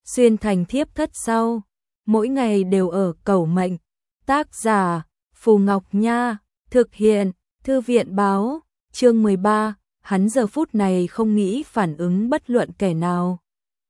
xuyên thành thiếp thất sau, mỗi ngày đều ở cầu mệnh. Tác giả Phù Ngọc Nha, thực hiện Thư viện Báo, chương 13, hắn giờ phút này không nghĩ phản ứng bất luận kẻ nào.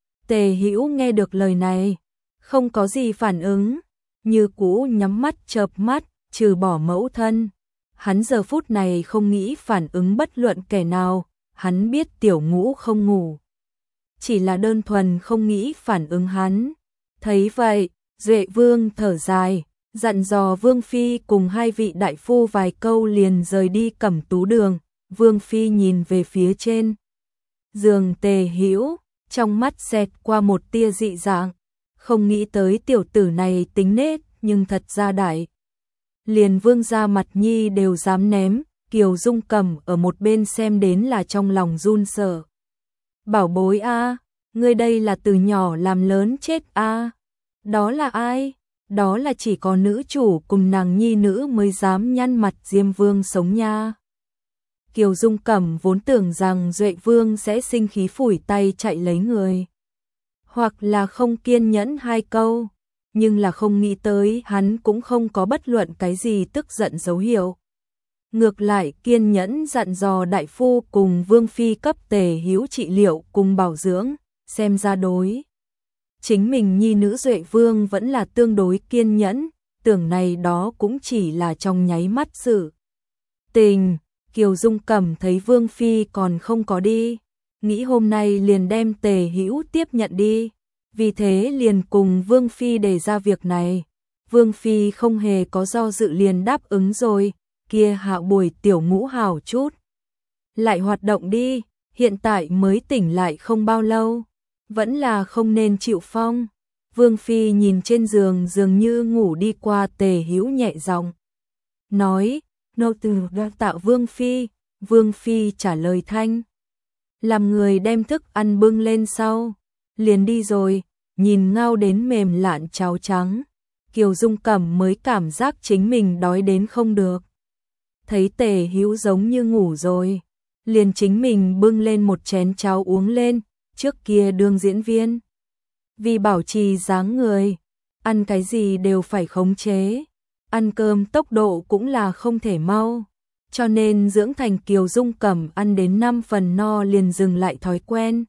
Tề Hữu nghe được lời này, không có gì phản ứng, như cũ nhắm mắt chợp mắt, trừ bỏ mẫu thân. Hắn giờ phút này không nghĩ phản ứng bất luận kẻ nào, hắn biết Tiểu Ngũ không ngủ. Chỉ là đơn thuần không nghĩ phản ứng hắn. Thấy vậy, Duệ Vương thở dài, dặn dò Vương Phi cùng hai vị đại phu vài câu liền rời đi Cẩm Tú Đường. Vương Phi nhìn về phía trên giường Tề Hữu, trong mắt xẹt qua một tia dị dạng, không nghĩ tới tiểu tử này tính nết nhưng thật ra đại. Liền Vương gia mặt nhi đều dám ném, Kiều Dung Cầm ở một bên xem đến là trong lòng run sợ. Bảo bối a, ngươi đây là từ nhỏ làm lớn chết a. Đó là ai? Đó là chỉ có nữ chủ cùng nàng nhi nữ mới dám nhăn mặt Diêm Vương sống nha. Kiều Dung Cẩm vốn tưởng rằng Duệ Vương sẽ sinh khí phủi tay chạy lấy người, hoặc là không kiên nhẫn hai câu, nhưng là không nghĩ tới hắn cũng không có bất luận cái gì tức giận dấu hiệu. Ngược lại kiên nhẫn dặn dò đại phu cùng Vương Phi cấp Tề Hữu trị liệu cùng bảo dưỡng, xem ra đối. Chính mình nhi nữ Duệ Vương vẫn là tương đối kiên nhẫn, tưởng này đó cũng chỉ là trong nháy mắt sự tình. Kiều Dung Cẩm thấy Vương Phi còn không có đi, nghĩ hôm nay liền đem Tề Hữu tiếp nhận đi, vì thế liền cùng Vương Phi đề ra việc này. Vương Phi không hề có do dự liền đáp ứng rồi, kia hạ buổi Tiểu Ngũ hào chút lại hoạt động đi, hiện tại mới tỉnh lại không bao lâu, vẫn là không nên chịu phong. Vương Phi nhìn trên giường dường như ngủ đi qua Tề Hữu nhẹ giọng nói, nô tỳ đã tạo Vương Phi. Vương Phi trả lời thanh, làm người đem thức ăn bưng lên sau, liền đi rồi. Nhìn ngao đến mềm lạn cháo trắng, Kiều Dung Cẩm mới cảm giác chính mình đói đến không được. Thấy Tề Hữu giống như ngủ rồi, liền chính mình bưng lên một chén cháo uống lên. Trước kia đương diễn viên, vì bảo trì dáng người, ăn cái gì đều phải khống chế, ăn cơm tốc độ cũng là không thể mau, cho nên dưỡng thành Kiều Dung Cẩm ăn đến 5 phần no liền dừng lại thói quen.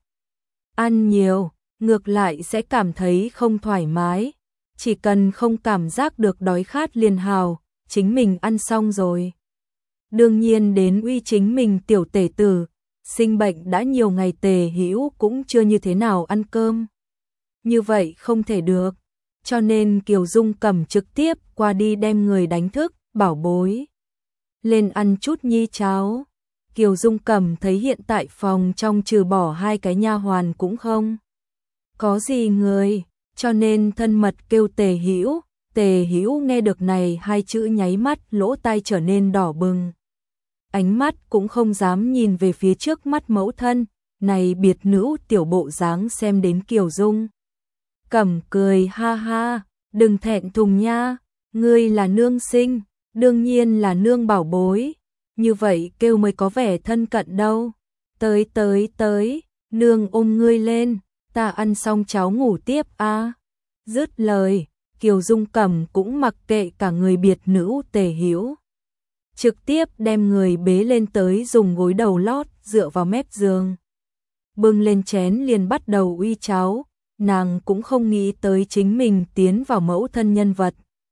Ăn nhiều, ngược lại sẽ cảm thấy không thoải mái, chỉ cần không cảm giác được đói khát liền hào, chính mình ăn xong rồi. Đương nhiên đến uy chính mình tiểu tể tử, sinh bệnh đã nhiều ngày Tề Hữu cũng chưa như thế nào ăn cơm. Như vậy không thể được, cho nên Kiều Dung Cẩm trực tiếp qua đi đem người đánh thức, bảo bối lên ăn chút nhi cháo. Kiều Dung Cẩm thấy hiện tại phòng trong trừ bỏ hai cái nha hoàn cũng không có gì người, cho nên thân mật kêu Tề Hữu. Tề Hữu nghe được này hai chữ nháy mắt lỗ tai trở nên đỏ bừng, ánh mắt cũng không dám nhìn về phía trước mắt mẫu thân, này biệt nữ tiểu bộ dáng xem đến Kiều Dung Cẩm cười ha ha, đừng thẹn thùng nha, ngươi là nương sinh, đương nhiên là nương bảo bối, như vậy kêu mới có vẻ thân cận đâu. Tới tới tới, nương ôm ngươi lên, ta ăn xong cháu ngủ tiếp a. Dứt lời, Kiều Dung Cẩm cũng mặc kệ cả người biệt nữ Tề Hữu, trực tiếp đem người bế lên tới dùng gối đầu lót dựa vào mép giường, bưng lên chén liền bắt đầu uy cháo. Nàng cũng không nghĩ tới chính mình tiến vào mẫu thân nhân vật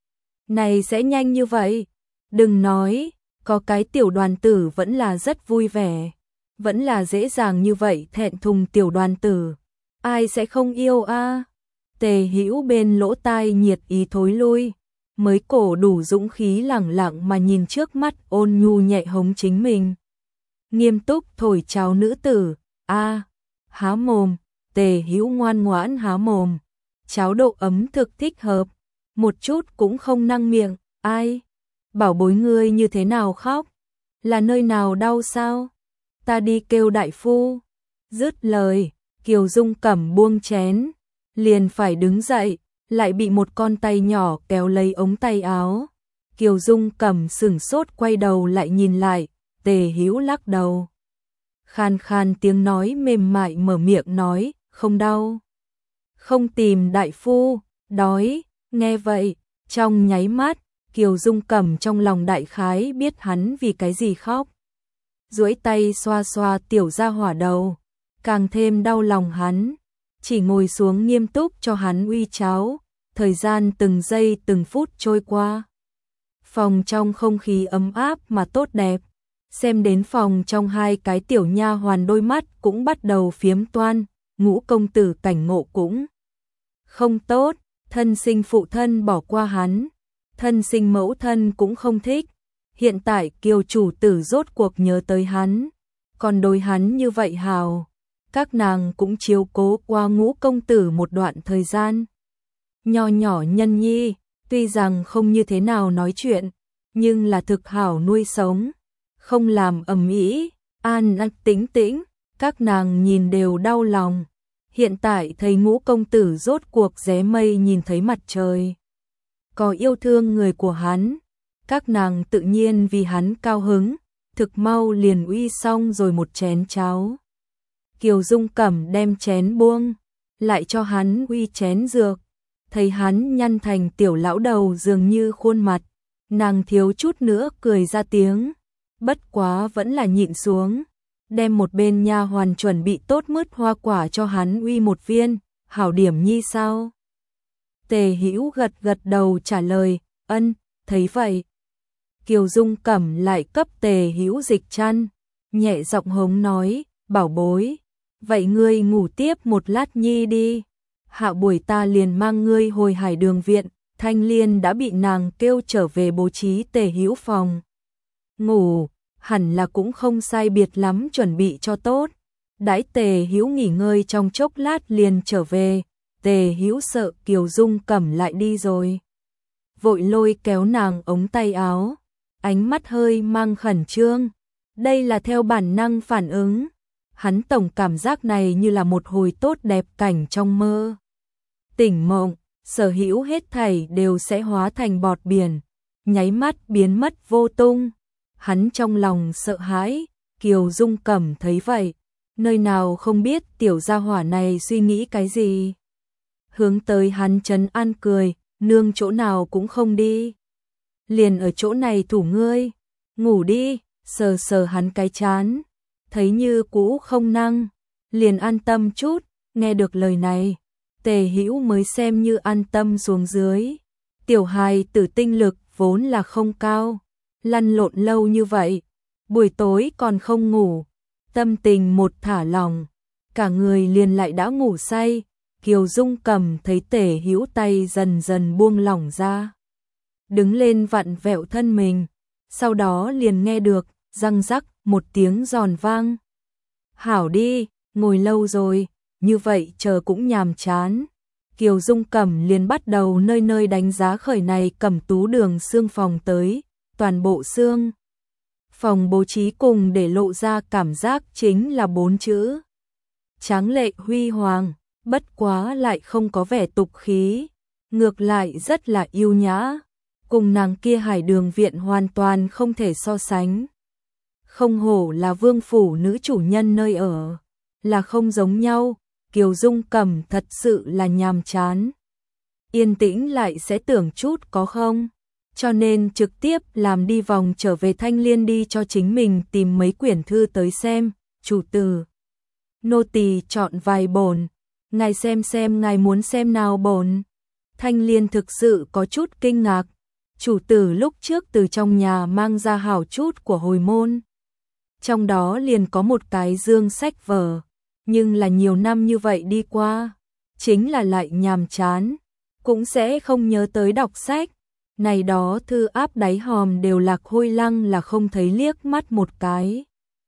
này sẽ nhanh như vậy. Đừng nói, có cái tiểu đoàn tử vẫn là rất vui vẻ, vẫn là dễ dàng như vậy thẹn thùng tiểu đoàn tử, ai sẽ không yêu a. Tề Hữu bên lỗ tai nhiệt ý thối lui, mới cổ đủ dũng khí lẳng lặng mà nhìn trước mắt ôn nhu nhẹ hống chính mình. Nghiêm túc thổi cháo nữ tử, a, há mồm. Tề Hữu ngoan ngoãn há mồm, cháo độ ấm thực thích hợp, một chút cũng không năng miệng. Ai? Bảo bối ngươi như thế nào khóc? Là nơi nào đau sao? Ta đi kêu đại phu. Dứt lời, Kiều Dung Cẩm buông chén, liền phải đứng dậy, lại bị một con tay nhỏ kéo lấy ống tay áo. Kiều Dung Cẩm sửng sốt quay đầu lại nhìn lại, Tề Hữu lắc đầu. Khan khan tiếng nói mềm mại mở miệng nói, không đau. không tìm đại phu, đói, nghe vậy, trong nháy mắt, Kiều Dung Cẩm trong lòng đại khái biết hắn vì cái gì khóc. Duỗi tay xoa xoa tiểu gia hỏa đầu, càng thêm đau lòng hắn, chỉ ngồi xuống nghiêm túc cho hắn uy cháo, thời gian từng giây từng phút trôi qua. Phòng trong không khí ấm áp mà tốt đẹp, xem đến phòng trong hai cái tiểu nha hoàn đôi mắt cũng bắt đầu phiếm toan, Ngũ công tử cảnh ngộ cũng không tốt, thân sinh phụ thân bỏ qua hắn, thân sinh mẫu thân cũng không thích, hiện tại Kiều chủ tử rốt cuộc nhớ tới hắn, còn đối hắn như vậy hào, các nàng cũng chiếu cố qua Ngũ công tử một đoạn thời gian. Nho nhỏ nhân nhi, tuy rằng không như thế nào nói chuyện, nhưng là thực hảo nuôi sống, không làm ầm ĩ, an an tĩnh tĩnh, các nàng nhìn đều đau lòng. Hiện tại thấy Ngũ công tử rốt cuộc ré mây nhìn thấy mặt trời, có yêu thương người của hắn, các nàng tự nhiên vì hắn cao hứng, thực mau liền uy xong rồi một chén cháo. Kiều Dung Cẩm đem chén buông, lại cho hắn uy chén dược, thấy hắn nhăn thành tiểu lão đầu dường như khuôn mặt, nàng thiếu chút nữa cười ra tiếng, bất quá vẫn là nhịn xuống, đem một bên nha hoàn chuẩn bị tốt mứt hoa quả cho hắn uy một viên, hảo điểm nhi sao? Tề Hữu gật gật đầu trả lời, ân, thấy vậy. Kiều Dung Cẩm lại cấp Tề Hữu dịch chăn, nhẹ giọng hống nói, bảo bối, vậy ngươi ngủ tiếp một lát nhi đi, hạ buổi ta liền mang ngươi hồi Hải Đường viện, Thanh Liên đã bị nàng kêu trở về bố trí Tề Hữu phòng ngủ, hẳn là cũng không sai biệt lắm chuẩn bị cho tốt. Đãi Tề Hữu nghỉ ngơi trong chốc lát liền trở về, Tề Hữu sợ Kiều Dung Cẩm lại đi rồi, vội lôi kéo nàng ống tay áo, ánh mắt hơi mang khẩn trương, đây là theo bản năng phản ứng, hắn tổng cảm giác này như là một hồi tốt đẹp cảnh trong mơ. Tỉnh mộng, sở hữu hết thảy đều sẽ hóa thành bọt biển, nháy mắt biến mất vô tung. Hắn trong lòng sợ hãi, Kiều Dung Cẩm thấy vậy, nơi nào không biết tiểu gia hỏa này suy nghĩ cái gì. Hướng tới hắn trấn an cười, nương chỗ nào cũng không đi. Liền ở chỗ này thủ ngươi, ngủ đi, sờ sờ hắn cái chán, thấy như cũ không năng, liền an tâm chút, nghe được lời này, Tề Hữu mới xem như an tâm xuống dưới. Tiểu hài tử tinh lực vốn là không cao, lăn lộn lâu như vậy, buổi tối còn không ngủ, tâm tình một thả lỏng, cả người liền lại đã ngủ say. Kiều Dung Cẩm thấy Tề Hữu tay dần dần buông lỏng ra, đứng lên vặn vẹo thân mình, sau đó liền nghe được răng rắc một tiếng giòn vang. Hảo đi, ngồi lâu rồi, như vậy chờ cũng nhàm chán. Kiều Dung Cẩm liền bắt đầu nơi nơi đánh giá khởi này Cẩm Tú Đường xương phòng tới, toàn bộ xương phòng bố trí cùng để lộ ra cảm giác chính là 4 chữ: tráng lệ huy hoàng, bất quá lại không có vẻ tục khí, ngược lại rất là yêu nhã, cùng nàng kia Hải Đường viện hoàn toàn không thể so sánh. Không hổ là vương phủ nữ chủ nhân nơi ở, là không giống nhau. Kiều Dung Cẩm thật sự là nhàm chán, yên tĩnh lại sẽ tưởng chút có không, cho nên trực tiếp làm đi vòng trở về Thanh Liên đi cho chính mình tìm mấy quyển thư tới xem. Chủ tử, nô tỳ chọn vài bổn, ngài xem ngài muốn xem nào bổn. Thanh Liên thực sự có chút kinh ngạc, chủ tử lúc trước từ trong nhà mang ra hảo chút của hồi môn, trong đó liền có một cái dương sách vở, nhưng là nhiều năm như vậy đi qua, chính là lại nhàm chán, cũng sẽ không nhớ tới đọc sách. Này đó thư áp đáy hòm đều lạc hôi lăng là không thấy liếc mắt một cái.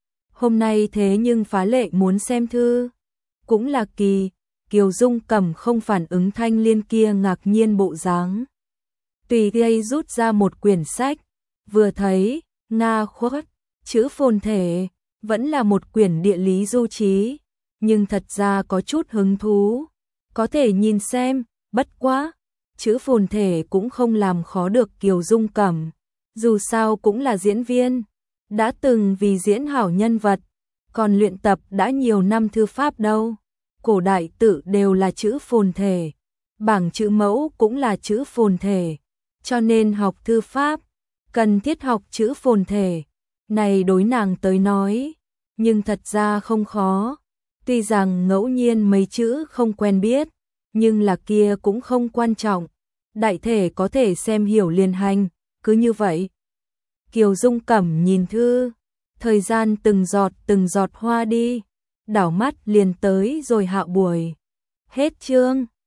Hôm nay thế nhưng phá lệ muốn xem thư, cũng là kỳ. Kiều Dung Cẩm không phản ứng Thanh Liên kia ngạc nhiên bộ dáng, tùy gây rút ra một quyển sách, vừa thấy Nga khuất chữ phồn thể, vẫn là một quyển địa lý du trí, nhưng thật ra có chút hứng thú, có thể nhìn xem, bất quá chữ phồn thể cũng không làm khó được Kiều Dung Cẩm, dù sao cũng là diễn viên, đã từng vì diễn hảo nhân vật, còn luyện tập đã nhiều năm thư pháp đâu. cổ đại tự đều là chữ phồn thể, bảng chữ mẫu cũng là chữ phồn thể, cho nên học thư pháp, cần thiết học chữ phồn thể. Này đối nàng tới nói, nhưng thật ra không khó. Tuy rằng ngẫu nhiên mấy chữ không quen biết, nhưng là kia cũng không quan trọng. Đại thể có thể xem hiểu liền hành, cứ như vậy. Kiều Dung Cẩm nhìn thư, thời gian từng giọt hoa đi, đảo mắt liền tới rồi hạ buổi. Hết chương.